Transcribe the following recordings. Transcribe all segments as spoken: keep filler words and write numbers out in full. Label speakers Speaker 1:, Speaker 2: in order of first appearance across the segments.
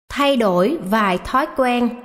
Speaker 1: Thay đổi vài thói quen.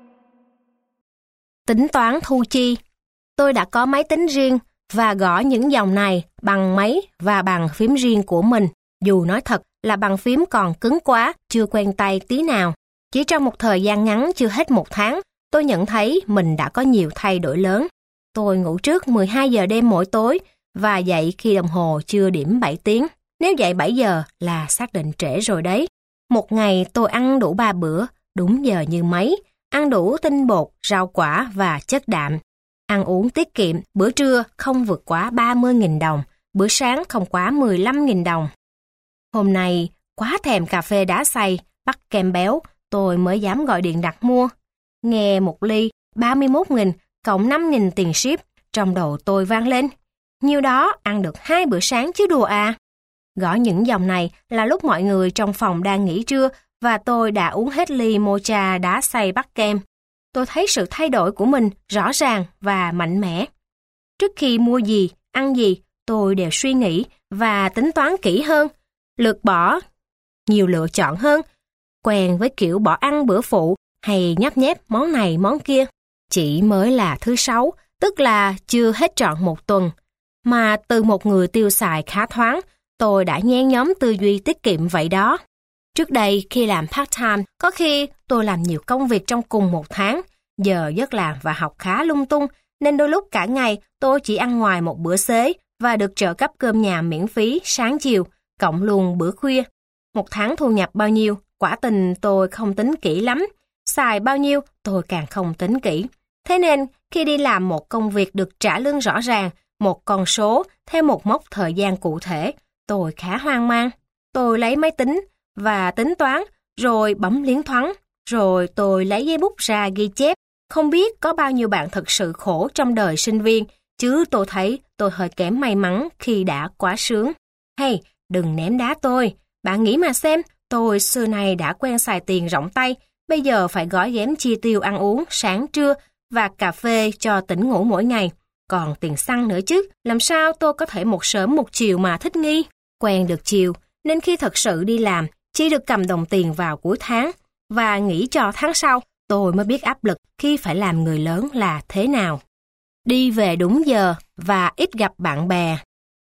Speaker 1: Tính toán thu chi. Tôi đã có máy tính riêng và gõ những dòng này bằng máy và bàn phím riêng của mình. Dù nói thật là bàn phím còn cứng quá, chưa quen tay tí nào. Chỉ trong một thời gian ngắn chưa hết một tháng, tôi nhận thấy mình đã có nhiều thay đổi lớn. Tôi ngủ trước mười hai giờ đêm mỗi tối và dậy khi đồng hồ chưa điểm bảy tiếng. Nếu dậy bảy giờ là xác định trễ rồi đấy. Một ngày tôi ăn đủ ba bữa, đúng giờ như mấy, ăn đủ tinh bột, rau quả và chất đạm. Ăn uống tiết kiệm, bữa trưa không vượt quá ba mươi nghìn đồng, bữa sáng không quá mười lăm nghìn đồng. Hôm nay, quá thèm cà phê đá xay, bắt kem béo, tôi mới dám gọi điện đặt mua. Nghe một ly ba mươi mốt nghìn, cộng năm nghìn tiền ship, trong đầu tôi vang lên. Nhiêu đó ăn được hai bữa sáng chứ đùa à. Gõ những dòng này là lúc mọi người trong phòng đang nghỉ trưa và tôi đã uống hết ly mocha đá xay bắt kem. Tôi thấy sự thay đổi của mình rõ ràng và mạnh mẽ. Trước khi mua gì, ăn gì, tôi đều suy nghĩ và tính toán kỹ hơn, lược bỏ nhiều lựa chọn hơn, quen với kiểu bỏ ăn bữa phụ hay nhấp nhép món này món kia. Chỉ mới là thứ sáu, tức là chưa hết trọn một tuần, mà từ một người tiêu xài khá thoáng, tôi đã nhen nhóm tư duy tiết kiệm vậy đó. Trước đây khi làm part-time, có khi tôi làm nhiều công việc trong cùng một tháng, giờ giấc làm và học khá lung tung, nên đôi lúc cả ngày tôi chỉ ăn ngoài một bữa xế và được trợ cấp cơm nhà miễn phí sáng chiều, cộng luôn bữa khuya. Một tháng thu nhập bao nhiêu, quả tình tôi không tính kỹ lắm. Xài bao nhiêu, tôi càng không tính kỹ. Thế nên, khi đi làm một công việc được trả lương rõ ràng, một con số theo một mốc thời gian cụ thể, tôi khá hoang mang. Tôi lấy máy tính và tính toán, rồi bấm liến thoáng, rồi tôi lấy giấy bút ra ghi chép. Không biết có bao nhiêu bạn thật sự khổ trong đời sinh viên, chứ tôi thấy tôi hơi kém may mắn khi đã quá sướng. Hey, đừng ném đá tôi. Bạn nghĩ mà xem, tôi xưa nay đã quen xài tiền rộng tay, bây giờ phải gói ghém chi tiêu ăn uống sáng trưa và cà phê cho tỉnh ngủ mỗi ngày. Còn tiền xăng nữa chứ, làm sao tôi có thể một sớm một chiều mà thích nghi? Quen được chiều, nên khi thật sự đi làm, chỉ được cầm đồng tiền vào cuối tháng và nghĩ cho tháng sau, tôi mới biết áp lực khi phải làm người lớn là thế nào. Đi về đúng giờ và ít gặp bạn bè.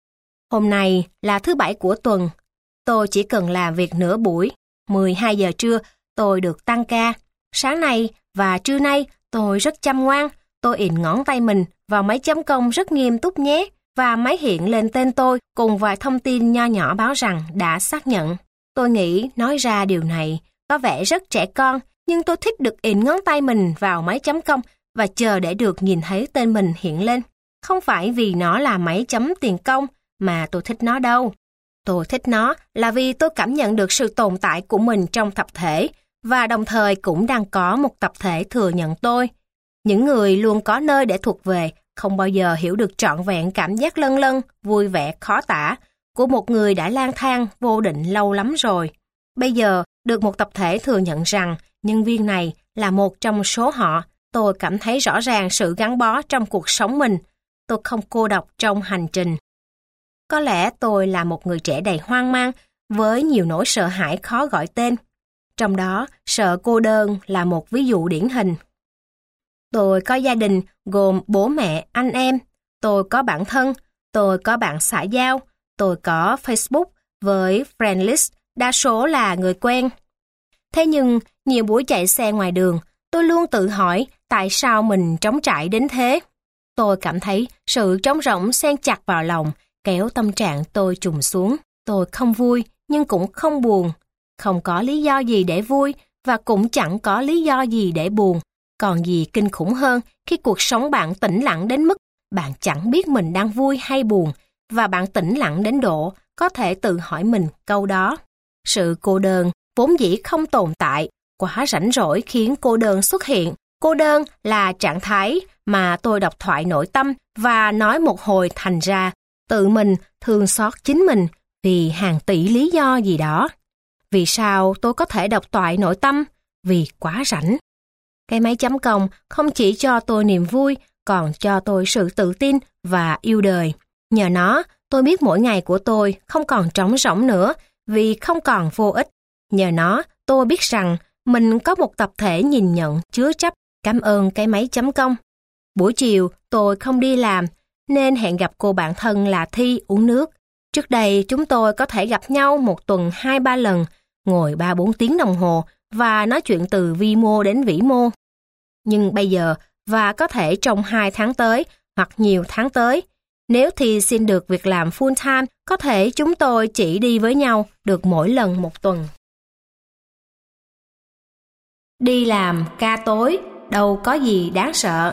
Speaker 1: Hôm nay là thứ bảy của tuần. Tôi chỉ cần làm việc nửa buổi. mười hai giờ trưa tôi được tăng ca. Sáng nay và trưa nay tôi rất chăm ngoan. Tôi ịn ngón tay mình vào máy chấm công rất nghiêm túc nhé. Và máy hiện lên tên tôi cùng vài thông tin nho nhỏ báo rằng đã xác nhận. Tôi nghĩ nói ra điều này có vẻ rất trẻ con, nhưng tôi thích được ịn ngón tay mình vào máy chấm công và chờ để được nhìn thấy tên mình hiện lên. Không phải vì nó là máy chấm tiền công mà tôi thích nó đâu. Tôi thích nó là vì tôi cảm nhận được sự tồn tại của mình trong tập thể và đồng thời cũng đang có một tập thể thừa nhận tôi. Những người luôn có nơi để thuộc về không bao giờ hiểu được trọn vẹn cảm giác lân lân, vui vẻ khó tả của một người đã lang thang vô định lâu lắm rồi. Bây giờ, được một tập thể thừa nhận rằng nhân viên này là một trong số họ, tôi cảm thấy rõ ràng sự gắn bó trong cuộc sống mình. Tôi không cô độc trong hành trình. Có lẽ tôi là một người trẻ đầy hoang mang với nhiều nỗi sợ hãi khó gọi tên. Trong đó, sợ cô đơn là một ví dụ điển hình. Tôi có gia đình gồm bố mẹ, anh em. Tôi có bạn thân. Tôi có bạn xã giao. Tôi có Facebook với friend list, đa số là người quen. Thế nhưng, nhiều buổi chạy xe ngoài đường, tôi luôn tự hỏi tại sao mình trống trải đến thế. Tôi cảm thấy sự trống rỗng xen chặt vào lòng, kéo tâm trạng tôi trùng xuống. Tôi không vui, nhưng cũng không buồn. Không có lý do gì để vui, và cũng chẳng có lý do gì để buồn. Còn gì kinh khủng hơn khi cuộc sống bạn tĩnh lặng đến mức bạn chẳng biết mình đang vui hay buồn, và bạn tĩnh lặng đến độ có thể tự hỏi mình câu đó. Sự cô đơn vốn dĩ không tồn tại, quá rảnh rỗi khiến cô đơn xuất hiện. Cô đơn là trạng thái mà tôi đọc thoại nội tâm và nói một hồi thành ra tự mình thương xót chính mình vì hàng tỷ lý do gì đó. Vì sao tôi có thể đọc thoại nội tâm? Vì quá rảnh. Cái máy chấm công không chỉ cho tôi niềm vui, còn cho tôi sự tự tin và yêu đời. Nhờ nó, tôi biết mỗi ngày của tôi không còn trống rỗng nữa vì không còn vô ích. Nhờ nó, tôi biết rằng mình có một tập thể nhìn nhận chứa chấp cảm ơn cái máy chấm công. Buổi chiều tôi không đi làm nên hẹn gặp cô bạn thân là Thi uống nước. Trước đây chúng tôi có thể gặp nhau một tuần hai ba lần, ngồi ba bốn tiếng đồng hồ và nói chuyện từ vi mô đến vĩ mô. Nhưng bây giờ và có thể trong hai tháng tới hoặc nhiều tháng tới, nếu Thi xin được việc làm full time, có thể chúng tôi chỉ đi với nhau được mỗi lần một tuần. Đi làm ca tối, đâu có gì đáng sợ.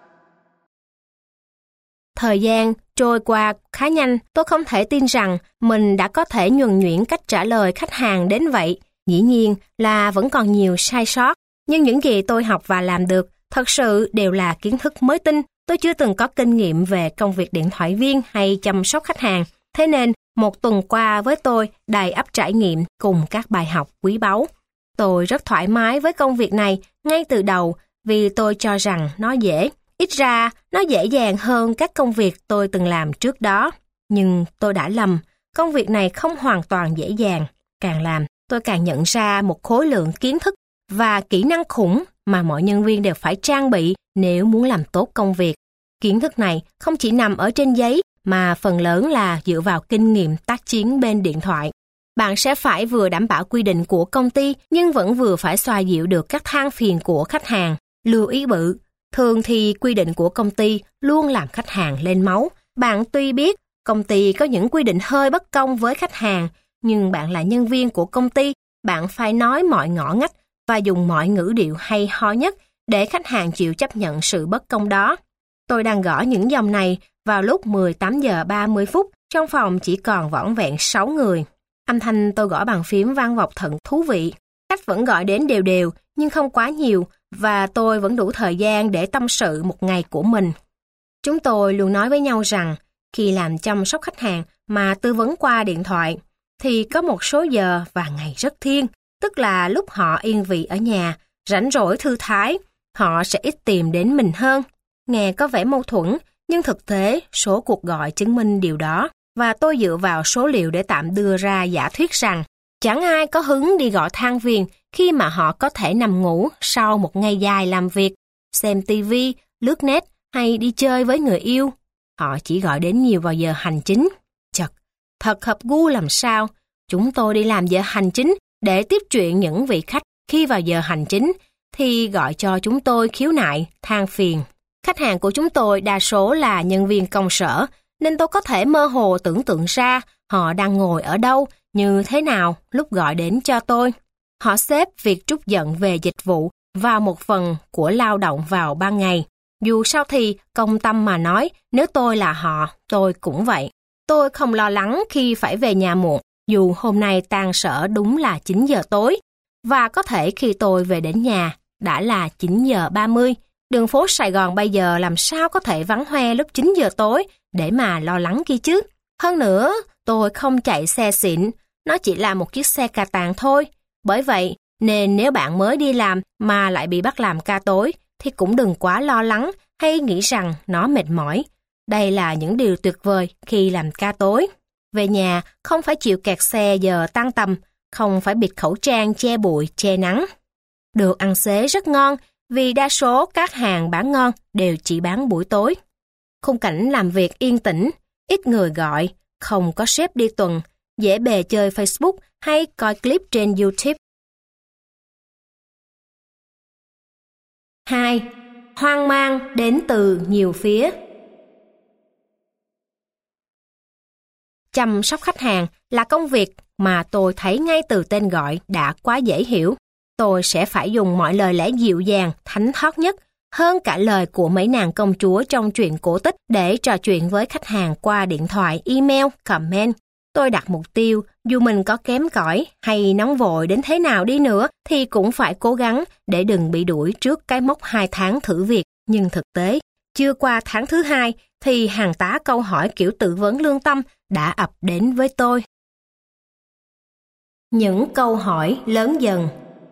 Speaker 1: Thời gian trôi qua khá nhanh, tôi không thể tin rằng mình đã có thể nhuần nhuyễn cách trả lời khách hàng đến vậy. Dĩ nhiên là vẫn còn nhiều sai sót, nhưng những gì tôi học và làm được thật sự đều là kiến thức mới tinh. Tôi chưa từng có kinh nghiệm về công việc điện thoại viên hay chăm sóc khách hàng. Thế nên, một tuần qua với tôi đầy ắp trải nghiệm cùng các bài học quý báu. Tôi rất thoải mái với công việc này ngay từ đầu vì tôi cho rằng nó dễ. Ít ra, nó dễ dàng hơn các công việc tôi từng làm trước đó. Nhưng tôi đã lầm, công việc này không hoàn toàn dễ dàng. Càng làm, tôi càng nhận ra một khối lượng kiến thức và kỹ năng khủng mà mọi nhân viên đều phải trang bị nếu muốn làm tốt công việc. Kiến thức này không chỉ nằm ở trên giấy mà phần lớn là dựa vào kinh nghiệm tác chiến bên điện thoại. Bạn sẽ phải vừa đảm bảo quy định của công ty nhưng vẫn vừa phải xoa dịu được các than phiền của khách hàng. Lưu ý bự, thường thì quy định của công ty luôn làm khách hàng lên máu. Bạn tuy biết công ty có những quy định hơi bất công với khách hàng, nhưng bạn là nhân viên của công ty, bạn phải nói mọi ngõ ngách và dùng mọi ngữ điệu hay ho nhất để khách hàng chịu chấp nhận sự bất công đó. Tôi đang gõ những dòng này vào lúc mười tám giờ ba mươi phút, trong phòng chỉ còn vỏn vẹn sáu người. Âm thanh tôi gõ bàn phím vang vọng thật thú vị. Khách vẫn gọi đến đều đều nhưng không quá nhiều và tôi vẫn đủ thời gian để tâm sự một ngày của mình. Chúng tôi luôn nói với nhau rằng khi làm chăm sóc khách hàng mà tư vấn qua điện thoại thì có một số giờ và ngày rất thiêng, tức là lúc họ yên vị ở nhà, rảnh rỗi thư thái, họ sẽ ít tìm đến mình hơn. Nghe có vẻ mâu thuẫn, nhưng thực tế số cuộc gọi chứng minh điều đó. Và tôi dựa vào số liệu để tạm đưa ra giả thuyết rằng chẳng ai có hứng đi gọi than phiền khi mà họ có thể nằm ngủ sau một ngày dài làm việc, xem tivi, lướt net hay đi chơi với người yêu. Họ chỉ gọi đến nhiều vào giờ hành chính. Chật, thật hợp gu làm sao. Chúng tôi đi làm giờ hành chính để tiếp chuyện những vị khách khi vào giờ hành chính thì gọi cho chúng tôi khiếu nại, than phiền. Khách hàng của chúng tôi đa số là nhân viên công sở, nên tôi có thể mơ hồ tưởng tượng ra họ đang ngồi ở đâu, như thế nào lúc gọi đến cho tôi. Họ xếp việc trút giận về dịch vụ vào một phần của lao động vào ban ngày. Dù sao thì, công tâm mà nói, nếu tôi là họ, tôi cũng vậy. Tôi không lo lắng khi phải về nhà muộn, dù hôm nay tan sở đúng là chín giờ tối. Và có thể khi tôi về đến nhà, đã là chín giờ ba mươi. Đường phố Sài Gòn bây giờ làm sao có thể vắng hoe lúc chín giờ tối để mà lo lắng kia chứ. Hơn nữa, tôi không chạy xe xịn, nó chỉ là một chiếc xe cà tàng thôi. Bởi vậy, nên nếu bạn mới đi làm mà lại bị bắt làm ca tối, thì cũng đừng quá lo lắng hay nghĩ rằng nó mệt mỏi. Đây là những điều tuyệt vời khi làm ca tối. Về nhà, không phải chịu kẹt xe giờ tan tầm, không phải bịt khẩu trang che bụi, che nắng. Được ăn xế rất ngon, vì đa số các hàng bán ngon đều chỉ bán buổi tối. Khung cảnh làm việc yên tĩnh, ít người gọi, không có sếp đi tuần, dễ bề chơi Facebook hay coi clip trên YouTube. hai. Hoang mang đến từ nhiều phía. Chăm sóc khách hàng là công việc mà tôi thấy ngay từ tên gọi đã quá dễ hiểu. Tôi sẽ phải dùng mọi lời lẽ dịu dàng, thánh thót nhất, hơn cả lời của mấy nàng công chúa trong truyện cổ tích để trò chuyện với khách hàng qua điện thoại, email, comment. Tôi đặt mục tiêu, dù mình có kém cỏi hay nóng vội đến thế nào đi nữa thì cũng phải cố gắng để đừng bị đuổi trước cái mốc hai tháng thử việc. Nhưng thực tế, chưa qua tháng thứ hai thì hàng tá câu hỏi kiểu tự vấn lương tâm đã ập đến với tôi. Những câu hỏi lớn dần.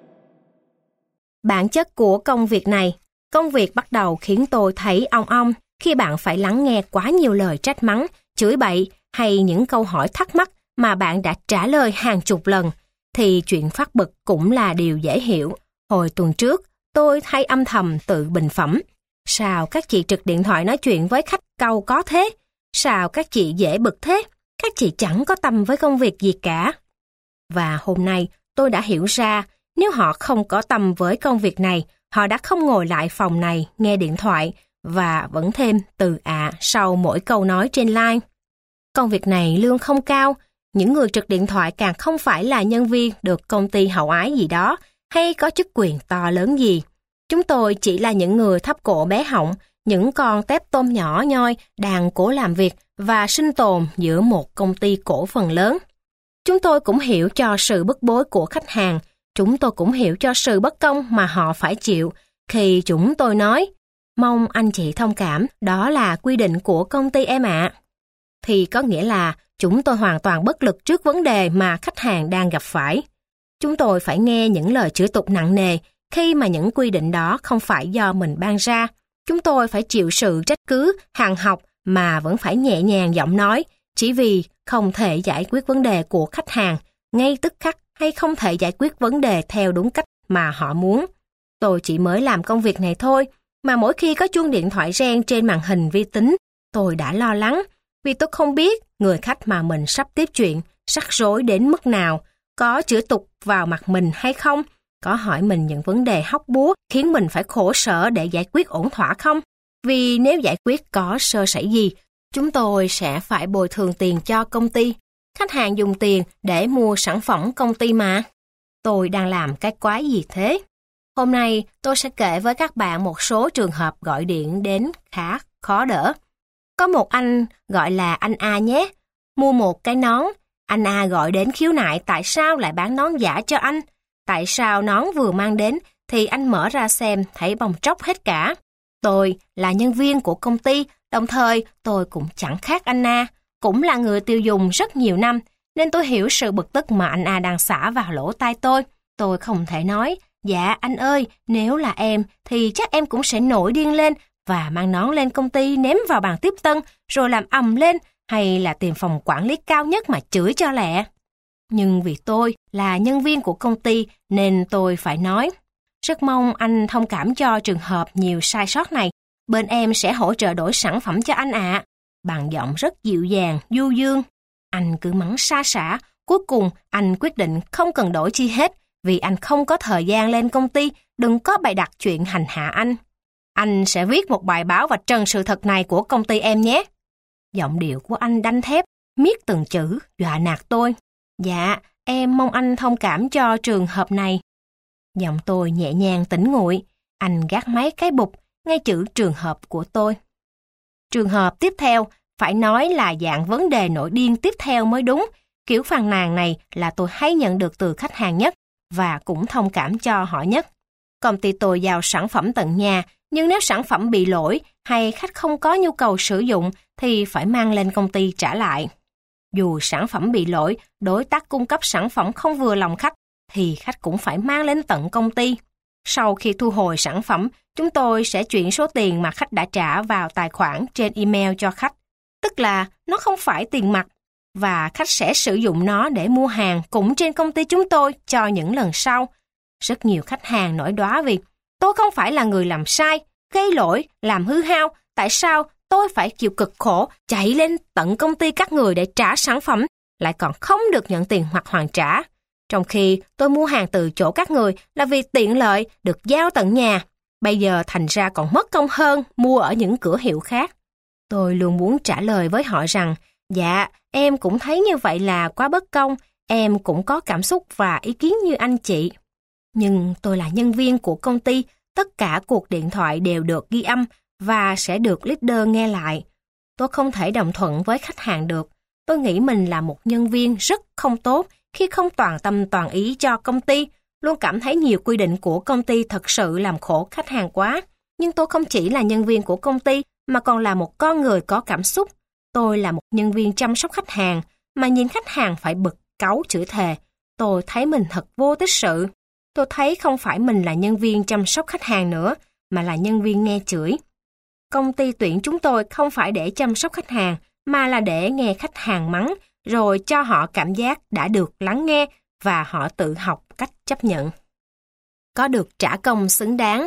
Speaker 1: Bản chất của công việc này, công việc bắt đầu khiến tôi thấy ong ong khi bạn phải lắng nghe quá nhiều lời trách mắng, chửi bậy hay những câu hỏi thắc mắc mà bạn đã trả lời hàng chục lần, thì chuyện phát bực cũng là điều dễ hiểu. Hồi tuần trước, tôi hay âm thầm tự bình phẩm. Sao các chị trực điện thoại nói chuyện với khách cau có thế? Sao các chị dễ bực thế? Các chị chẳng có tâm với công việc gì cả. Và hôm nay tôi đã hiểu ra, nếu họ không có tâm với công việc này, họ đã không ngồi lại phòng này nghe điện thoại và vẫn thêm từ ạ sau mỗi câu nói trên line. Công việc này lương không cao, những người trực điện thoại càng không phải là nhân viên được công ty hậu ái gì đó hay có chức quyền to lớn gì. Chúng tôi chỉ là những người thấp cổ bé họng, những con tép tôm nhỏ nhoi đang cố làm việc và sinh tồn giữa một công ty cổ phần lớn. Chúng tôi cũng hiểu cho sự bức bối của khách hàng, chúng tôi cũng hiểu cho sự bất công mà họ phải chịu khi chúng tôi nói, mong anh chị thông cảm, đó là quy định của công ty em ạ. Thì có nghĩa là chúng tôi hoàn toàn bất lực trước vấn đề mà khách hàng đang gặp phải. Chúng tôi phải nghe những lời chửi tục nặng nề khi mà những quy định đó không phải do mình ban ra. Chúng tôi phải chịu sự trách cứ, hàng học mà vẫn phải nhẹ nhàng giọng nói, chỉ vì không thể giải quyết vấn đề của khách hàng ngay tức khắc hay không thể giải quyết vấn đề theo đúng cách mà họ muốn. Tôi chỉ mới làm công việc này thôi, mà mỗi khi có chuông điện thoại reng trên màn hình vi tính, tôi đã lo lắng, vì tôi không biết người khách mà mình sắp tiếp chuyện rắc rối đến mức nào, có chửi tục vào mặt mình hay không, có hỏi mình những vấn đề hóc búa khiến mình phải khổ sở để giải quyết ổn thỏa không. Vì nếu giải quyết có sơ sẩy gì, chúng tôi sẽ phải bồi thường tiền cho công ty. Khách hàng dùng tiền để mua sản phẩm công ty mà. Tôi đang làm cái quái gì thế? Hôm nay tôi sẽ kể với các bạn một số trường hợp gọi điện đến khá khó đỡ. Có một anh gọi là anh A nhé. Mua một cái nón. Anh A gọi đến khiếu nại tại sao lại bán nón giả cho anh. Tại sao nón vừa mang đến thì anh mở ra xem thấy bong tróc hết cả. Tôi là nhân viên của công ty, đồng thời tôi cũng chẳng khác anh A, cũng là người tiêu dùng rất nhiều năm, nên tôi hiểu sự bực tức mà anh A đang xả vào lỗ tai tôi. Tôi không thể nói, dạ anh ơi, nếu là em thì chắc em cũng sẽ nổi điên lên và mang nón lên công ty ném vào bàn tiếp tân rồi làm ầm lên, hay là tìm phòng quản lý cao nhất mà chửi cho lẹ. Nhưng vì tôi là nhân viên của công ty nên tôi phải nói, rất mong anh thông cảm cho trường hợp nhiều sai sót này. Bên em sẽ hỗ trợ đổi sản phẩm cho anh ạ. À. Bằng giọng rất dịu dàng, du dương. Anh cứ mắng sa sả. Cuối cùng anh quyết định không cần đổi chi hết vì anh không có thời gian lên công ty. Đừng có bày đặt chuyện hành hạ anh. Anh sẽ viết một bài báo vạch trần sự thật này của công ty em nhé. Giọng điệu của anh đanh thép, miết từng chữ, dọa nạt tôi. Dạ, em mong anh thông cảm cho trường hợp này. Giọng tôi nhẹ nhàng tỉnh nguội. Anh gác máy cái bụp, ngay chữ trường hợp của tôi. Trường hợp tiếp theo, phải nói là dạng vấn đề nổi điên tiếp theo mới đúng. Kiểu phàn nàn này là tôi hay nhận được từ khách hàng nhất và cũng thông cảm cho họ nhất. Công ty tôi giao sản phẩm tận nhà, nhưng nếu sản phẩm bị lỗi hay khách không có nhu cầu sử dụng thì phải mang lên công ty trả lại. Dù sản phẩm bị lỗi, đối tác cung cấp sản phẩm không vừa lòng khách, thì khách cũng phải mang lên tận công ty. Sau khi thu hồi sản phẩm, chúng tôi sẽ chuyển số tiền mà khách đã trả vào tài khoản trên email cho khách. Tức là nó không phải tiền mặt, và khách sẽ sử dụng nó để mua hàng cũng trên công ty chúng tôi cho những lần sau. Rất nhiều khách hàng nổi đoá vì tôi không phải là người làm sai, gây lỗi, làm hư hao. Tại sao tôi phải chịu cực khổ chạy lên tận công ty các người để trả sản phẩm, lại còn không được nhận tiền hoặc hoàn trả? Trong khi tôi mua hàng từ chỗ các người là vì tiện lợi được giao tận nhà. Bây giờ thành ra còn mất công hơn mua ở những cửa hiệu khác. Tôi luôn muốn trả lời với họ rằng, dạ, em cũng thấy như vậy là quá bất công, em cũng có cảm xúc và ý kiến như anh chị. Nhưng tôi là nhân viên của công ty, tất cả cuộc điện thoại đều được ghi âm và sẽ được leader nghe lại. Tôi không thể đồng thuận với khách hàng được. Tôi nghĩ mình là một nhân viên rất không tốt khi không toàn tâm toàn ý cho công ty, luôn cảm thấy nhiều quy định của công ty thật sự làm khổ khách hàng quá. Nhưng tôi không chỉ là nhân viên của công ty, mà còn là một con người có cảm xúc. Tôi là một nhân viên chăm sóc khách hàng, mà nhìn khách hàng phải bực, cáu, chửi thề. Tôi thấy mình thật vô tích sự. Tôi thấy không phải mình là nhân viên chăm sóc khách hàng nữa, mà là nhân viên nghe chửi. Công ty tuyển chúng tôi không phải để chăm sóc khách hàng, mà là để nghe khách hàng mắng, rồi cho họ cảm giác đã được lắng nghe và họ tự học cách chấp nhận. có được trả công xứng đáng.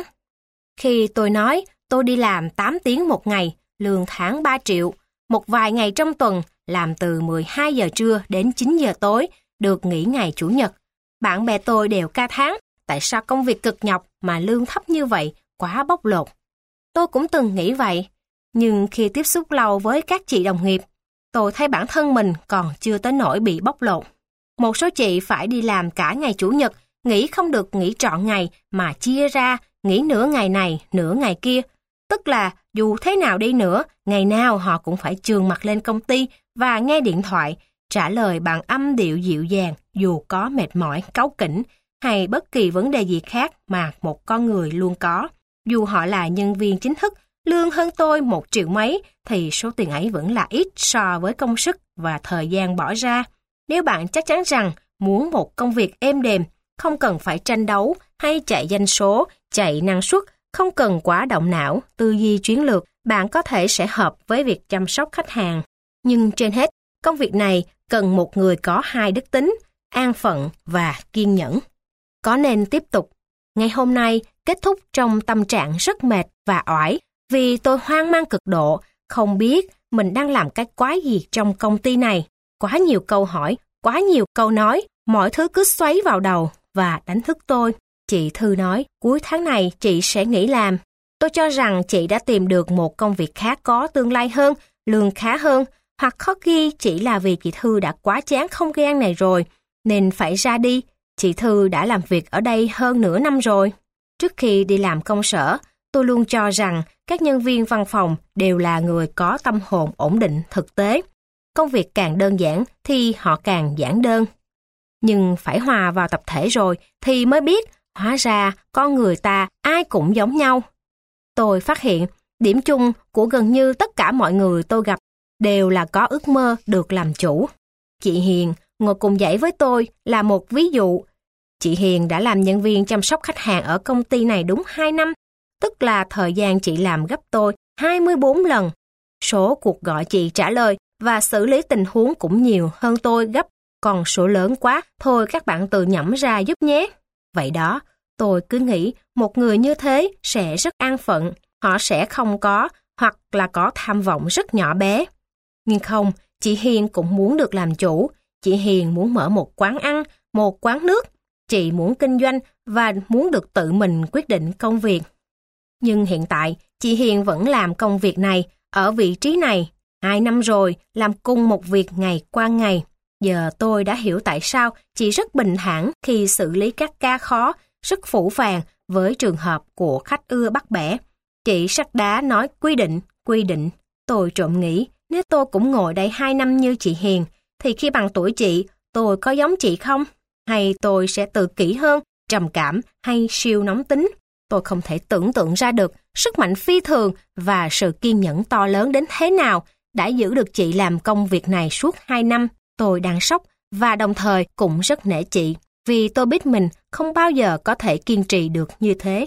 Speaker 1: Khi tôi nói tôi đi làm tám tiếng một ngày, lương tháng ba triệu, một vài ngày trong tuần làm từ mười hai giờ trưa đến chín giờ tối, được nghỉ ngày Chủ nhật, bạn bè tôi đều ca thán tại sao công việc cực nhọc mà lương thấp như vậy, quá bóc lột. Tôi cũng từng nghĩ vậy, nhưng khi tiếp xúc lâu với các chị đồng nghiệp, tôi thấy bản thân mình còn chưa tới nỗi bị bóc lột. Một số chị phải đi làm cả ngày Chủ nhật, nghỉ không được nghỉ trọn ngày mà chia ra, nghỉ nửa ngày này, nửa ngày kia. Tức là dù thế nào đi nữa, ngày nào họ cũng phải chườm mặt lên công ty và nghe điện thoại, trả lời bằng âm điệu dịu dàng dù có mệt mỏi, cáu kỉnh hay bất kỳ vấn đề gì khác mà một con người luôn có. Dù họ là nhân viên chính thức, lương hơn tôi một triệu mấy, thì số tiền ấy vẫn là ít so với công sức và thời gian bỏ ra. Nếu bạn chắc chắn rằng muốn một công việc êm đềm, không cần phải tranh đấu hay chạy doanh số, chạy năng suất, không cần quá động não, tư duy chiến lược, bạn có thể sẽ hợp với việc chăm sóc khách hàng. Nhưng trên hết, công việc này cần một người có hai đức tính, an phận và kiên nhẫn. Có nên tiếp tục? Ngày hôm nay kết thúc trong tâm trạng rất mệt và oải vì tôi hoang mang cực độ, không biết mình đang làm cái quái gì trong công ty này. Quá nhiều câu hỏi, quá nhiều câu nói, mọi thứ cứ xoáy vào đầu và đánh thức tôi. Chị Thư nói, cuối tháng này chị sẽ nghỉ làm. Tôi cho rằng chị đã tìm được một công việc khác có tương lai hơn, lương khá hơn, hoặc khó ghi chỉ là vì chị Thư đã quá chán không gian này rồi, nên phải ra đi. Chị Thư đã làm việc ở đây hơn nửa năm rồi. Trước khi đi làm công sở, tôi luôn cho rằng các nhân viên văn phòng đều là người có tâm hồn ổn định thực tế. Công việc càng đơn giản thì họ càng giản đơn. Nhưng phải hòa vào tập thể rồi thì mới biết hóa ra con người ta ai cũng giống nhau. Tôi phát hiện điểm chung của gần như tất cả mọi người tôi gặp đều là có ước mơ được làm chủ. Chị Hiền ngồi cùng dãy với tôi là một ví dụ. Chị Hiền đã làm nhân viên chăm sóc khách hàng ở công ty này đúng hai năm, tức là thời gian chị làm gấp tôi hai mươi bốn lần. Số cuộc gọi chị trả lời và xử lý tình huống cũng nhiều hơn tôi gấp, còn số lớn quá, thôi các bạn tự nhẩm ra giúp nhé. Vậy đó, tôi cứ nghĩ một người như thế sẽ rất an phận, họ sẽ không có hoặc là có tham vọng rất nhỏ bé. Nhưng không, chị Hiền cũng muốn được làm chủ, chị Hiền muốn mở một quán ăn, một quán nước, chị muốn kinh doanh và muốn được tự mình quyết định công việc. Nhưng hiện tại, chị Hiền vẫn làm công việc này, ở vị trí này, hai năm rồi, làm cùng một việc ngày qua ngày. Giờ tôi đã hiểu tại sao chị rất bình thản khi xử lý các ca khó, rất phũ phàng với trường hợp của khách ưa bắt bẻ. Chị sắt đá nói quy định, quy định. Tôi trộm nghĩ, nếu tôi cũng ngồi đây hai năm như chị Hiền, thì khi bằng tuổi chị, tôi có giống chị không? Hay tôi sẽ tự kỷ hơn, trầm cảm hay siêu nóng tính? Tôi không thể tưởng tượng ra được sức mạnh phi thường và sự kiên nhẫn to lớn đến thế nào đã giữ được chị làm công việc này suốt hai năm. Tôi đang sốc và đồng thời cũng rất nể chị, vì tôi biết mình không bao giờ có thể kiên trì được như thế.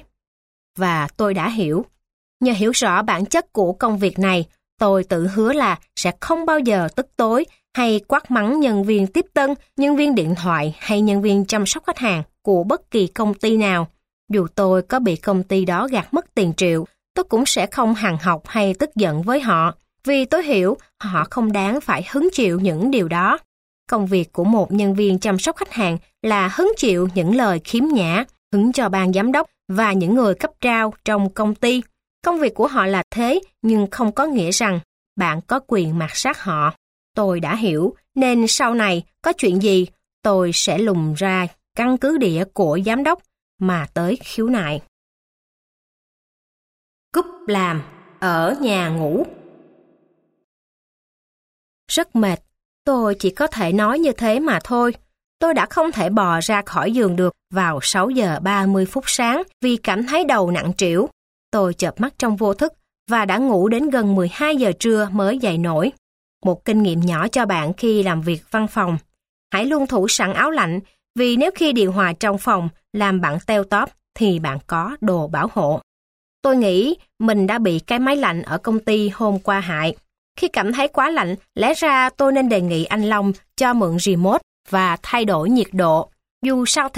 Speaker 1: Và tôi đã hiểu. Nhờ hiểu rõ bản chất của công việc này, tôi tự hứa là sẽ không bao giờ tức tối hay quát mắng nhân viên tiếp tân, nhân viên điện thoại hay nhân viên chăm sóc khách hàng của bất kỳ công ty nào. Dù tôi có bị công ty đó gạt mất tiền triệu, tôi cũng sẽ không hằn học hay tức giận với họ, vì tôi hiểu họ không đáng phải hứng chịu những điều đó. Công việc của một nhân viên chăm sóc khách hàng là hứng chịu những lời khiếm nhã, hứng cho ban giám đốc và những người cấp cao trong công ty. Công việc của họ là thế, nhưng không có nghĩa rằng bạn có quyền mạt sát họ. Tôi đã hiểu, nên sau này có chuyện gì, tôi sẽ lùng ra căn cứ địa của giám đốc mà tới khiếu nại. Cúp làm, ở nhà ngủ. Rất mệt, tôi chỉ có thể nói như thế mà thôi. Tôi đã không thể bò ra khỏi giường được vào sáu giờ ba mươi phút sáng vì cảm thấy đầu nặng trĩu. Tôi chợp mắt trong vô thức và đã ngủ đến gần mười hai giờ trưa mới dậy nổi. Một kinh nghiệm nhỏ cho bạn khi làm việc văn phòng. Hãy luôn thủ sẵn áo lạnh, vì nếu khi điều hòa trong phòng làm bạn teo tóp thì bạn có đồ bảo hộ. Tôi nghĩ mình đã bị cái máy lạnh ở công ty hôm qua hại. Khi cảm thấy quá lạnh, lẽ ra tôi nên đề nghị anh Long cho mượn remote và thay đổi nhiệt độ. Dù sao thì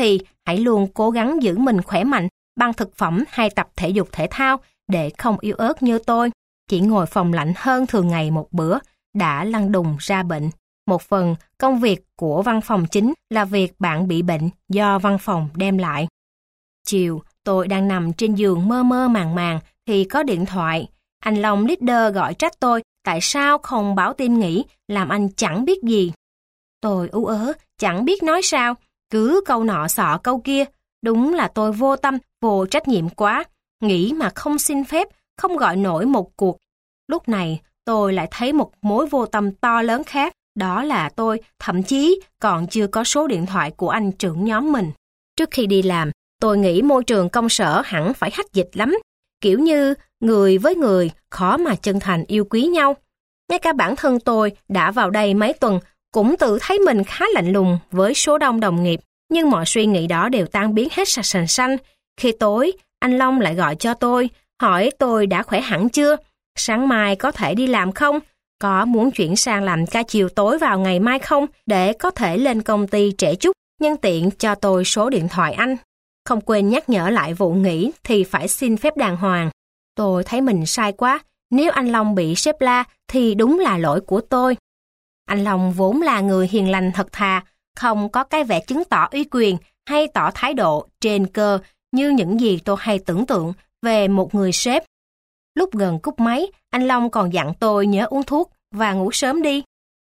Speaker 1: hãy luôn cố gắng giữ mình khỏe mạnh bằng thực phẩm hay tập thể dục thể thao để không yếu ớt như tôi. Chỉ ngồi phòng lạnh hơn thường ngày một bữa, đã lăn đùng ra bệnh. Một phần công việc của văn phòng chính là việc bạn bị bệnh do văn phòng đem lại. Chiều, tôi đang nằm trên giường mơ mơ màng màng thì có điện thoại. Anh Long leader gọi trách tôi tại sao không báo tin nghỉ, làm anh chẳng biết gì. Tôi ú ớ, chẳng biết nói sao, cứ câu nọ xọ câu kia. Đúng là tôi vô tâm, vô trách nhiệm quá. Nghỉ mà không xin phép, không gọi nổi một cuộc. Lúc này, tôi lại thấy một mối vô tâm to lớn khác. Đó là tôi thậm chí còn chưa có số điện thoại của anh trưởng nhóm mình. Trước khi đi làm, tôi nghĩ môi trường công sở hẳn phải hách dịch lắm. Kiểu như người với người khó mà chân thành yêu quý nhau. Ngay cả bản thân tôi đã vào đây mấy tuần cũng tự thấy mình khá lạnh lùng với số đông đồng nghiệp. Nhưng mọi suy nghĩ đó đều tan biến hết sạch sành xanh. Khi tối, anh Long lại gọi cho tôi, hỏi tôi đã khỏe hẳn chưa? Sáng mai có thể đi làm không? Có muốn chuyển sang làm ca chiều tối vào ngày mai không? Để có thể lên công ty trễ chút, nhân tiện cho tôi số điện thoại anh. Không quên nhắc nhở lại vụ nghỉ thì phải xin phép đàng hoàng. Tôi thấy mình sai quá, nếu anh Long bị sếp la thì đúng là lỗi của tôi. Anh Long vốn là người hiền lành thật thà, không có cái vẻ chứng tỏ uy quyền hay tỏ thái độ trên cơ như những gì tôi hay tưởng tượng về một người sếp. Lúc gần cúp máy, anh Long còn dặn tôi nhớ uống thuốc và ngủ sớm đi.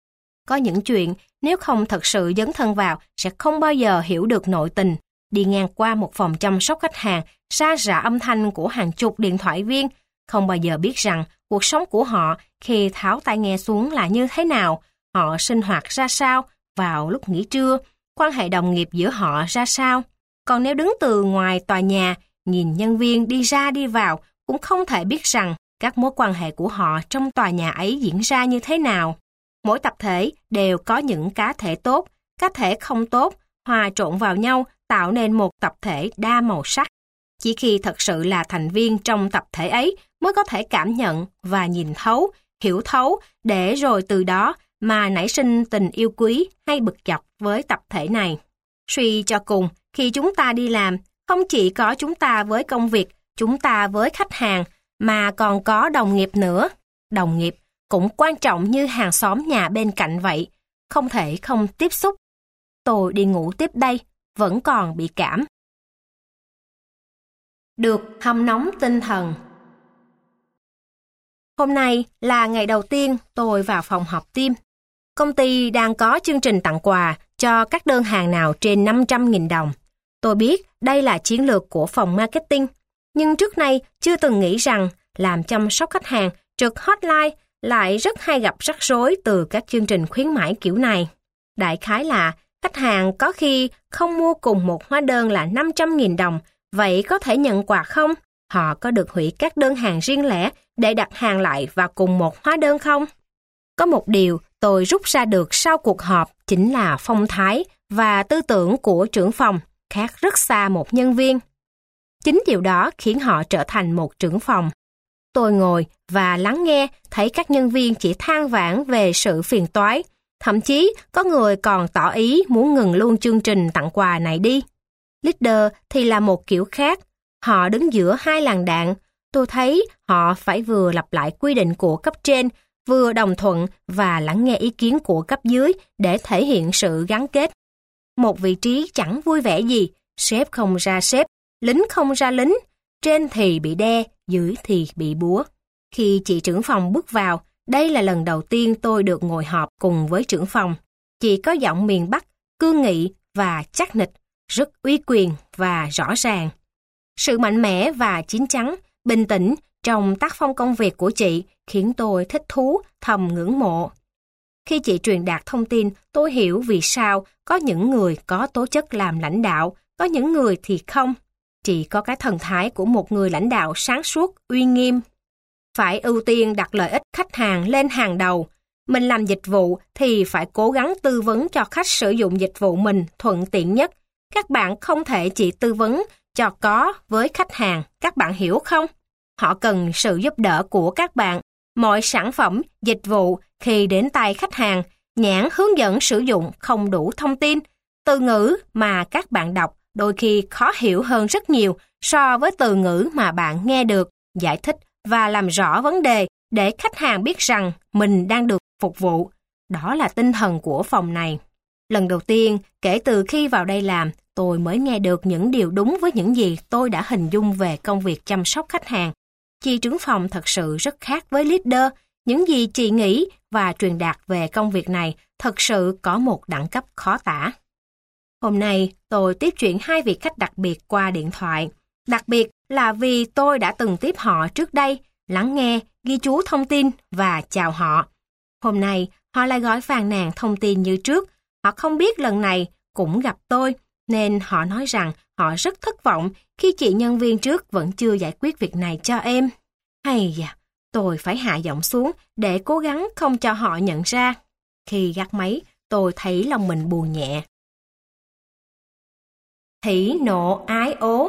Speaker 1: Có những chuyện nếu không thật sự dấn thân vào sẽ không bao giờ hiểu được nội tình. Đi ngang qua một phòng chăm sóc khách hàng, xa rạ âm thanh của hàng chục điện thoại viên, không bao giờ biết rằng cuộc sống của họ khi tháo tai nghe xuống là như thế nào, họ sinh hoạt ra sao vào lúc nghỉ trưa, quan hệ đồng nghiệp giữa họ ra sao. Còn nếu đứng từ ngoài tòa nhà, nhìn nhân viên đi ra đi vào, cũng không thể biết rằng các mối quan hệ của họ trong tòa nhà ấy diễn ra như thế nào. Mỗi tập thể đều có những cá thể tốt, cá thể không tốt, hòa trộn vào nhau tạo nên một tập thể đa màu sắc. Chỉ khi thật sự là thành viên trong tập thể ấy mới có thể cảm nhận và nhìn thấu, hiểu thấu, để rồi từ đó mà nảy sinh tình yêu quý hay bực dọc với tập thể này. Suy cho cùng, khi chúng ta đi làm, không chỉ có chúng ta với công việc, chúng ta với khách hàng, mà còn có đồng nghiệp nữa. Đồng nghiệp cũng quan trọng như hàng xóm nhà bên cạnh vậy, không thể không tiếp xúc. Tôi đi ngủ tiếp đây, vẫn còn bị cảm. Được hâm nóng tinh thần. Hôm nay là ngày đầu tiên tôi vào phòng họp team. Công ty đang có chương trình tặng quà cho các đơn hàng nào trên năm trăm nghìn đồng. Tôi biết đây là chiến lược của phòng marketing, nhưng trước nay chưa từng nghĩ rằng làm chăm sóc khách hàng trực hotline lại rất hay gặp rắc rối từ các chương trình khuyến mãi kiểu này. Đại khái là khách hàng có khi không mua cùng một hóa đơn là năm trăm nghìn đồng, vậy có thể nhận quà không? Họ có được hủy các đơn hàng riêng lẻ để đặt hàng lại vào cùng một hóa đơn không? Có một điều tôi rút ra được sau cuộc họp chính là phong thái và tư tưởng của trưởng phòng khác rất xa một nhân viên. Chính điều đó khiến họ trở thành một trưởng phòng. Tôi ngồi và lắng nghe thấy các nhân viên chỉ than vãn về sự phiền toái. Thậm chí có người còn tỏ ý muốn ngừng luôn chương trình tặng quà này đi. Leader thì là một kiểu khác. Họ đứng giữa hai làn đạn. Tôi thấy họ phải vừa lặp lại quy định của cấp trên, vừa đồng thuận và lắng nghe ý kiến của cấp dưới để thể hiện sự gắn kết. Một vị trí chẳng vui vẻ gì, sếp không ra sếp, lính không ra lính, trên thì bị đe, dưới thì bị búa. Khi chị trưởng phòng bước vào, đây là lần đầu tiên tôi được ngồi họp cùng với trưởng phòng. Chị có giọng miền Bắc, cương nghị và chắc nịch, rất uy quyền và rõ ràng. Sự mạnh mẽ và chín chắn, bình tĩnh trong tác phong công việc của chị khiến tôi thích thú, thầm ngưỡng mộ. Khi chị truyền đạt thông tin, tôi hiểu vì sao có những người có tố chất làm lãnh đạo, có những người thì không. Chị có cái thần thái của một người lãnh đạo sáng suốt, uy nghiêm. Phải ưu tiên đặt lợi ích khách hàng lên hàng đầu. Mình làm dịch vụ thì phải cố gắng tư vấn cho khách sử dụng dịch vụ mình thuận tiện nhất. Các bạn không thể chỉ tư vấn cho có với khách hàng, các bạn hiểu không? Họ cần sự giúp đỡ của các bạn. Mọi sản phẩm, dịch vụ khi đến tay khách hàng, nhãn hướng dẫn sử dụng không đủ thông tin. Từ ngữ mà các bạn đọc đôi khi khó hiểu hơn rất nhiều so với từ ngữ mà bạn nghe được, giải thích và làm rõ vấn đề để khách hàng biết rằng mình đang được phục vụ. Đó là tinh thần của phòng này. Lần đầu tiên, kể từ khi vào đây làm, tôi mới nghe được những điều đúng với những gì tôi đã hình dung về công việc chăm sóc khách hàng. Chị trưởng phòng thật sự rất khác với leader. Những gì chị nghĩ và truyền đạt về công việc này thật sự có một đẳng cấp khó tả. Hôm nay, tôi tiếp chuyện hai vị khách đặc biệt qua điện thoại. Đặc biệt là vì tôi đã từng tiếp họ trước đây, lắng nghe, ghi chú thông tin và chào họ. Hôm nay, họ lại gọi phàn nàn thông tin như trước. Họ không biết lần này cũng gặp tôi, nên họ nói rằng họ rất thất vọng khi chị nhân viên trước vẫn chưa giải quyết việc này cho em. Hay da, tôi phải hạ giọng xuống để cố gắng không cho họ nhận ra. Khi gác máy, tôi thấy lòng mình buồn nhẹ. Hỉ nộ ái ố.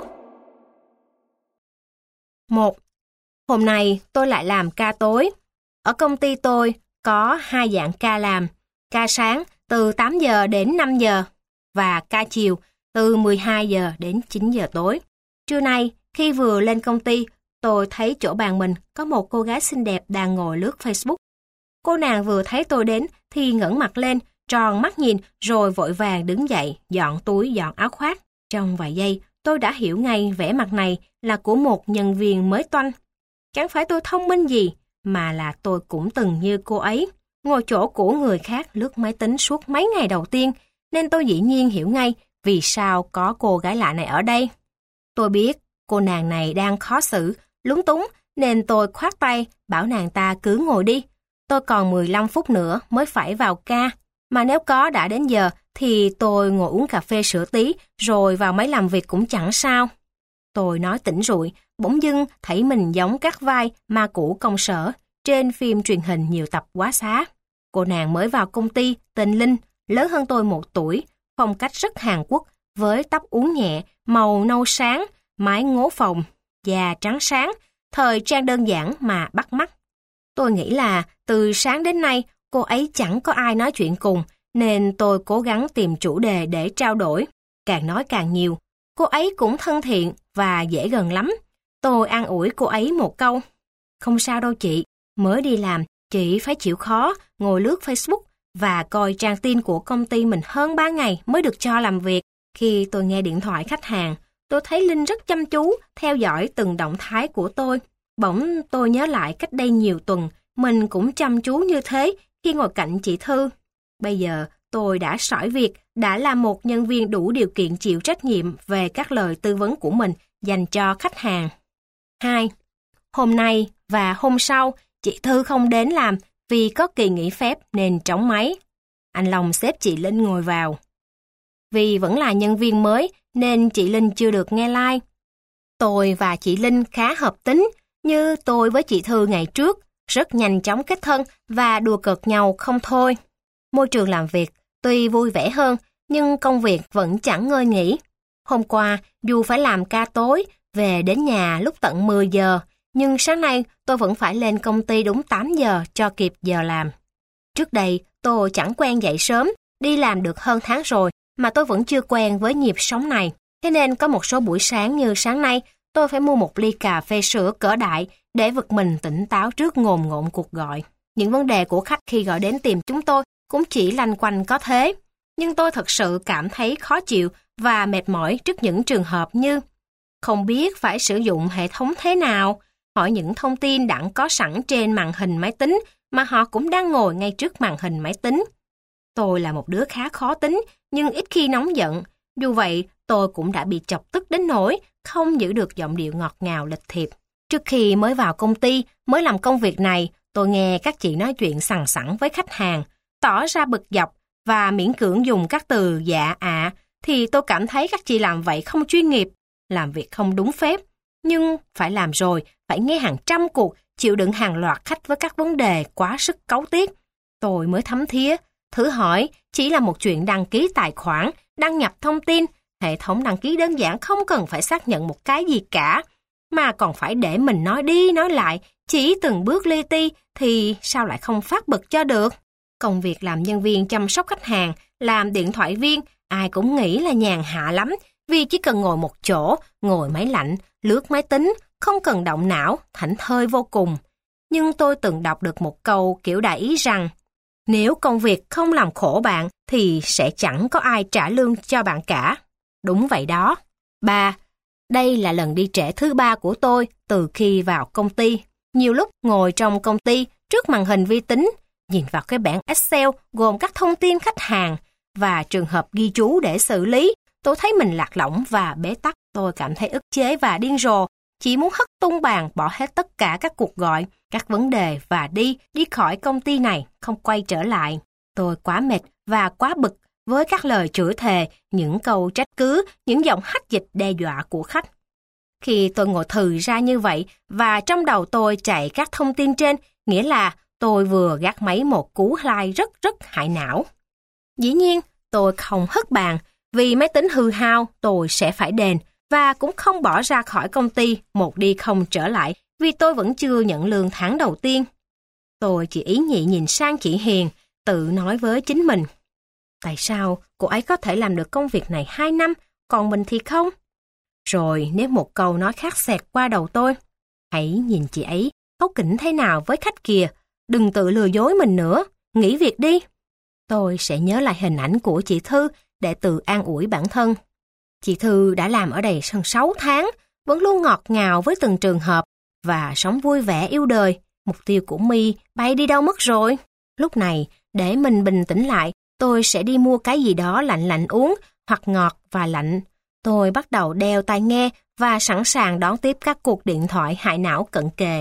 Speaker 1: Một. Hôm nay tôi lại làm ca tối. Ở công ty tôi có hai dạng ca làm. Ca sáng từ tám giờ đến năm giờ và ca chiều từ mười hai giờ đến chín giờ tối. Trưa nay, khi vừa lên công ty, tôi thấy chỗ bàn mình có một cô gái xinh đẹp đang ngồi lướt Facebook. Cô nàng vừa thấy tôi đến thì ngẩng mặt lên, tròn mắt nhìn rồi vội vàng đứng dậy, dọn túi, dọn áo khoác. Trong vài giây, tôi đã hiểu ngay vẻ mặt này là của một nhân viên mới toanh. Chẳng phải tôi thông minh gì, mà là tôi cũng từng như cô ấy, ngồi chỗ của người khác lướt máy tính suốt mấy ngày đầu tiên, nên tôi dĩ nhiên hiểu ngay vì sao có cô gái lạ này ở đây. Tôi biết cô nàng này đang khó xử, lúng túng, nên tôi khoát tay bảo nàng ta cứ ngồi đi. Tôi còn mười lăm phút nữa mới phải vào ca, mà nếu có đã đến giờ thì tôi ngồi uống cà phê sữa tí rồi vào máy làm việc cũng chẳng sao. Tôi nói tỉnh rụi, bỗng dưng thấy mình giống các vai ma cũ công sở trên phim truyền hình nhiều tập quá xá. Cô nàng mới vào công ty tên Linh, lớn hơn tôi một tuổi, phong cách rất Hàn Quốc với tóc uốn nhẹ, màu nâu sáng, mái ngố phồng, da trắng sáng, thời trang đơn giản mà bắt mắt. Tôi nghĩ là từ sáng đến nay cô ấy chẳng có ai nói chuyện cùng, nên tôi cố gắng tìm chủ đề để trao đổi. Càng nói càng nhiều, cô ấy cũng thân thiện và dễ gần lắm. Tôi an ủi cô ấy một câu. Không sao đâu chị, mới đi làm, chị phải chịu khó, ngồi lướt Facebook và coi trang tin của công ty mình hơn ba ngày mới được cho làm việc. Khi tôi nghe điện thoại khách hàng, tôi thấy Linh rất chăm chú theo dõi từng động thái của tôi. Bỗng tôi nhớ lại cách đây nhiều tuần, mình cũng chăm chú như thế khi ngồi cạnh chị Thư. Bây giờ tôi đã sỏi việc, đã là một nhân viên đủ điều kiện chịu trách nhiệm về các lời tư vấn của mình dành cho khách hàng. Hai. Hôm nay và hôm sau, chị Thư không đến làm vì có kỳ nghỉ phép nên trống máy. Anh Long xếp chị Linh ngồi vào. Vì vẫn là nhân viên mới nên chị Linh chưa được nghe like. Tôi và chị Linh khá hợp tính, như tôi với chị Thư ngày trước, rất nhanh chóng kết thân và đùa cợt nhau không thôi. Môi trường làm việc tuy vui vẻ hơn, nhưng công việc vẫn chẳng ngơi nghỉ. Hôm qua, dù phải làm ca tối, về đến nhà lúc tận mười giờ, nhưng sáng nay tôi vẫn phải lên công ty đúng tám giờ cho kịp giờ làm. Trước đây, tôi chẳng quen dậy sớm, đi làm được hơn tháng rồi, mà tôi vẫn chưa quen với nhịp sống này. Thế nên có một số buổi sáng như sáng nay, tôi phải mua một ly cà phê sữa cỡ đại để vực mình tỉnh táo trước ngồn ngộn cuộc gọi. Những vấn đề của khách khi gọi đến tìm chúng tôi cũng chỉ lanh quanh có thế. Nhưng tôi thật sự cảm thấy khó chịu và mệt mỏi trước những trường hợp như không biết phải sử dụng hệ thống thế nào, hỏi những thông tin đã có sẵn trên màn hình máy tính mà họ cũng đang ngồi ngay trước màn hình máy tính. Tôi là một đứa khá khó tính, nhưng ít khi nóng giận. Dù vậy, tôi cũng đã bị chọc tức đến nỗi không giữ được giọng điệu ngọt ngào lịch thiệp. Trước khi mới vào công ty, mới làm công việc này, tôi nghe các chị nói chuyện sằng sẵn với khách hàng, tỏ ra bực dọc và miễn cưỡng dùng các từ dạ ạ, thì tôi cảm thấy các chị làm vậy không chuyên nghiệp, làm việc không đúng phép. Nhưng phải làm rồi, phải nghe hàng trăm cuộc, chịu đựng hàng loạt khách với các vấn đề quá sức cáu tiết. Tôi mới thấm thía, thử hỏi chỉ là một chuyện đăng ký tài khoản, đăng nhập thông tin, hệ thống đăng ký đơn giản không cần phải xác nhận một cái gì cả, mà còn phải để mình nói đi nói lại, chỉ từng bước li ti thì sao lại không phát bực cho được. Công việc làm nhân viên chăm sóc khách hàng, làm điện thoại viên, ai cũng nghĩ là nhàn hạ lắm, vì chỉ cần ngồi một chỗ, ngồi máy lạnh, lướt máy tính, không cần động não, thảnh thơi vô cùng. Nhưng tôi từng đọc được một câu kiểu đại ý rằng, nếu công việc không làm khổ bạn thì sẽ chẳng có ai trả lương cho bạn cả. Đúng vậy đó. Ba, đây là lần đi trễ thứ ba của tôi từ khi vào công ty. Nhiều lúc ngồi trong công ty trước màn hình vi tính, nhìn vào cái bảng Excel gồm các thông tin khách hàng và trường hợp ghi chú để xử lý, tôi thấy mình lạc lõng và bế tắc. Tôi cảm thấy ức chế và điên rồ, chỉ muốn hất tung bàn, bỏ hết tất cả các cuộc gọi, các vấn đề và đi, đi khỏi công ty này, không quay trở lại. Tôi quá mệt và quá bực với các lời chửi thề, những câu trách cứ, những giọng hách dịch đe dọa của khách. Khi tôi ngồi thừ ra như vậy và trong đầu tôi chạy các thông tin trên, nghĩa là tôi vừa gác máy một cú like rất rất hại não. Dĩ nhiên, tôi không hất bàn, vì máy tính hư hao tôi sẽ phải đền, và cũng không bỏ ra khỏi công ty một đi không trở lại vì tôi vẫn chưa nhận lương tháng đầu tiên. Tôi chỉ ý nhị nhìn sang chị Hiền, tự nói với chính mình. Tại sao cô ấy có thể làm được công việc này hai năm, còn mình thì không? Rồi nếu một câu nói khác xẹt qua đầu tôi, hãy nhìn chị ấy, cáu kỉnh thế nào với khách kìa, đừng tự lừa dối mình nữa, nghỉ việc đi. Tôi sẽ nhớ lại hình ảnh của chị Thư để tự an ủi bản thân. Chị Thư đã làm ở đây hơn sáu tháng, vẫn luôn ngọt ngào với từng trường hợp và sống vui vẻ yêu đời. Mục tiêu của My bay đi đâu mất rồi? Lúc này, để mình bình tĩnh lại, tôi sẽ đi mua cái gì đó lạnh lạnh uống, hoặc ngọt và lạnh. Tôi bắt đầu đeo tai nghe và sẵn sàng đón tiếp các cuộc điện thoại hại não cận kề.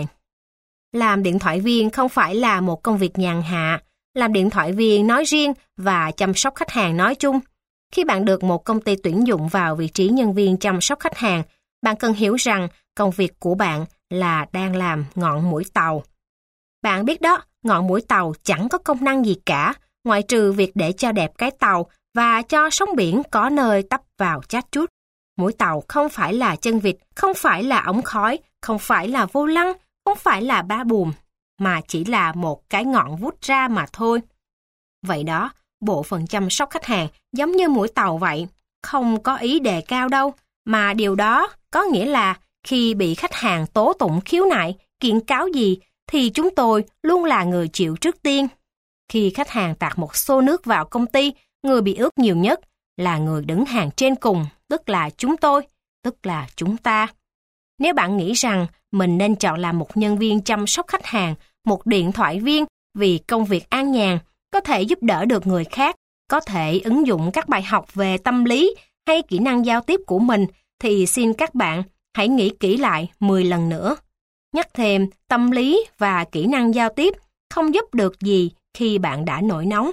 Speaker 1: Làm điện thoại viên không phải là một công việc nhàn hạ. Làm điện thoại viên nói riêng và chăm sóc khách hàng nói chung. Khi bạn được một công ty tuyển dụng vào vị trí nhân viên chăm sóc khách hàng, bạn cần hiểu rằng công việc của bạn là đang làm ngọn mũi tàu. Bạn biết đó, ngọn mũi tàu chẳng có công năng gì cả, ngoại trừ việc để cho đẹp cái tàu và cho sóng biển có nơi tấp vào chát chút. Mũi tàu không phải là chân vịt, không phải là ống khói, không phải là vô lăng, không phải là ba buồm, mà chỉ là một cái ngọn vút ra mà thôi. Vậy đó, bộ phận chăm sóc khách hàng giống như mũi tàu vậy, không có ý đề cao đâu, mà điều đó có nghĩa là khi bị khách hàng tố tụng khiếu nại, kiện cáo gì, thì chúng tôi luôn là người chịu trước tiên. Khi khách hàng tạt một xô nước vào công ty, người bị ướt nhiều nhất là người đứng hàng trên cùng, tức là chúng tôi, tức là chúng ta. Nếu bạn nghĩ rằng mình nên chọn làm một nhân viên chăm sóc khách hàng, một điện thoại viên vì công việc an nhàn, có thể giúp đỡ được người khác, có thể ứng dụng các bài học về tâm lý hay kỹ năng giao tiếp của mình, thì xin các bạn hãy nghĩ kỹ lại mười lần nữa. Nhắc thêm, tâm lý và kỹ năng giao tiếp không giúp được gì khi bạn đã nổi nóng.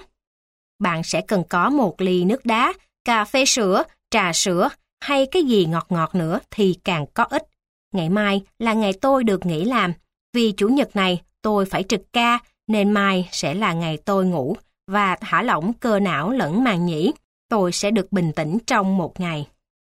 Speaker 1: Bạn sẽ cần có một ly nước đá, cà phê sữa, trà sữa hay cái gì ngọt ngọt nữa thì càng có ích. Ngày mai là ngày tôi được nghỉ làm, vì chủ nhật này tôi phải trực ca, nên mai sẽ là ngày tôi ngủ và thả lỏng cơ não lẫn màng nhĩ. Tôi sẽ được bình tĩnh trong một ngày.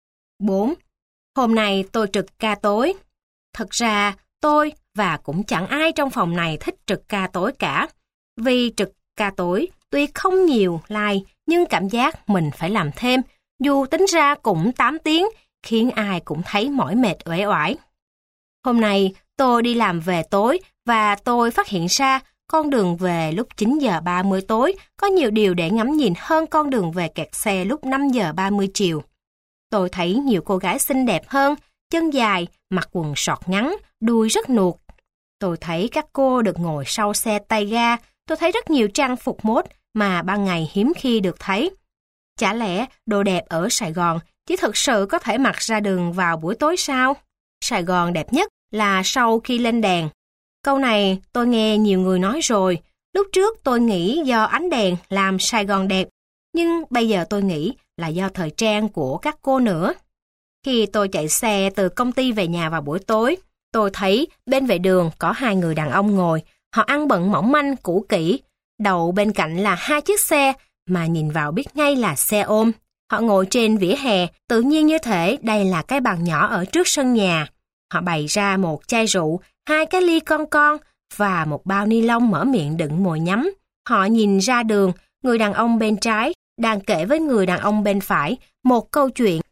Speaker 1: bốn. Hôm nay tôi trực ca tối. Thật ra tôi và cũng chẳng ai trong phòng này thích trực ca tối cả. Vì trực ca tối tuy không nhiều like, nhưng cảm giác mình phải làm thêm, dù tính ra cũng tám tiếng, khiến ai cũng thấy mỏi mệt uể oải. Hôm nay tôi đi làm về tối và tôi phát hiện ra con đường về lúc chín giờ ba mươi tối có nhiều điều để ngắm nhìn hơn con đường về kẹt xe lúc năm giờ ba mươi chiều. Tôi thấy nhiều cô gái xinh đẹp hơn, chân dài, mặc quần sọt ngắn, đuôi rất nuột. Tôi thấy các cô được ngồi sau xe tay ga, tôi thấy rất nhiều trang phục mốt mà ban ngày hiếm khi được thấy. Chả lẽ đồ đẹp ở Sài Gòn chỉ thực sự có thể mặc ra đường vào buổi tối sao? Sài Gòn đẹp nhất là sau khi lên đèn. Câu này tôi nghe nhiều người nói rồi. Lúc trước tôi nghĩ do ánh đèn làm Sài Gòn đẹp, nhưng bây giờ tôi nghĩ là do thời trang của các cô nữa. Khi tôi chạy xe từ công ty về nhà vào buổi tối, tôi thấy bên vệ đường có hai người đàn ông ngồi, họ ăn bận mỏng manh cũ kỹ. Đầu bên cạnh là hai chiếc xe mà nhìn vào biết ngay là xe ôm. Họ ngồi trên vỉa hè, tự nhiên như thể đây là cái bàn nhỏ ở trước sân nhà. Họ bày ra một chai rượu, hai cái ly con con và một bao ni lông mở miệng đựng mồi nhắm. Họ nhìn ra đường, người đàn ông bên trái đang kể với người đàn ông bên phải một câu chuyện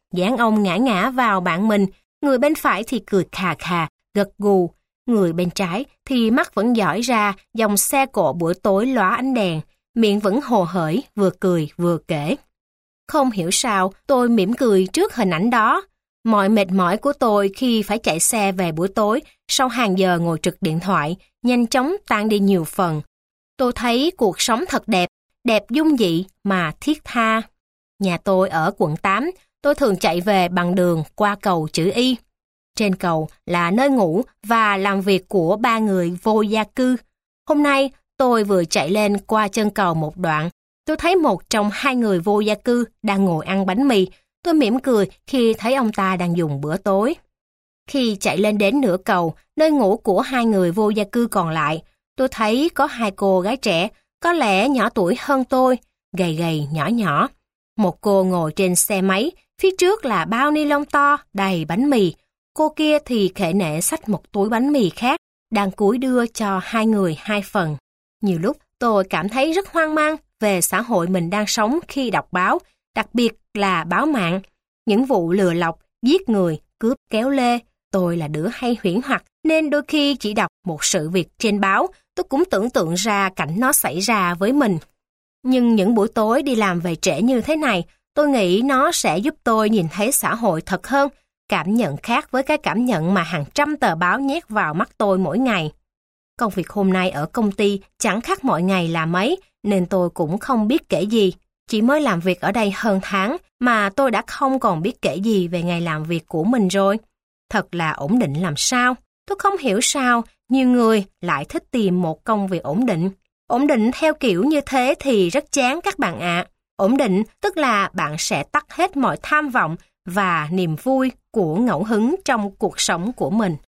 Speaker 1: dáng ông ngã ngã vào bạn mình, người bên phải thì cười khà khà, gật gù, người bên trái thì mắt vẫn dõi ra dòng xe cộ buổi tối lóa ánh đèn, miệng vẫn hồ hởi, vừa cười vừa kể. Không hiểu sao tôi mỉm cười trước hình ảnh đó. Mọi mệt mỏi của tôi khi phải chạy xe về buổi tối sau hàng giờ ngồi trực điện thoại nhanh chóng tan đi nhiều phần. Tôi thấy cuộc sống thật đẹp, đẹp dung dị mà thiết tha. Nhà tôi ở quận tám, tôi thường chạy về bằng đường qua cầu chữ Y. Trên cầu là nơi ngủ và làm việc của ba người vô gia cư. Hôm nay tôi vừa chạy lên qua chân cầu một đoạn, tôi thấy một trong hai người vô gia cư đang ngồi ăn bánh mì. Tôi mỉm cười khi thấy ông ta đang dùng bữa tối. Khi chạy lên đến nửa cầu, nơi ngủ của hai người vô gia cư còn lại, tôi thấy có hai cô gái trẻ, có lẽ nhỏ tuổi hơn tôi, gầy gầy nhỏ nhỏ. Một cô ngồi trên xe máy, phía trước là bao ni lông to đầy bánh mì. Cô kia thì khệ nệ xách một túi bánh mì khác, đang cúi đưa cho hai người hai phần. Nhiều lúc tôi cảm thấy rất hoang mang về xã hội mình đang sống khi đọc báo, đặc biệt là báo mạng. Những vụ lừa lọc, giết người, cướp kéo lê. Tôi là đứa hay huyễn hoặc nên đôi khi chỉ đọc một sự việc trên báo, tôi cũng tưởng tượng ra cảnh nó xảy ra với mình. Nhưng những buổi tối đi làm về trễ như thế này, tôi nghĩ nó sẽ giúp tôi nhìn thấy xã hội thật hơn, cảm nhận khác với cái cảm nhận mà hàng trăm tờ báo nhét vào mắt tôi mỗi ngày. Công việc hôm nay ở công ty chẳng khác mọi ngày là mấy, nên tôi cũng không biết kể gì. Chỉ mới làm việc ở đây hơn tháng mà tôi đã không còn biết kể gì về ngày làm việc của mình rồi. Thật là ổn định làm sao? Tôi không hiểu sao nhiều người lại thích tìm một công việc ổn định. Ổn định theo kiểu như thế thì rất chán các bạn ạ. Ổn định tức là bạn sẽ tắt hết mọi tham vọng và niềm vui của ngẫu hứng trong cuộc sống của mình.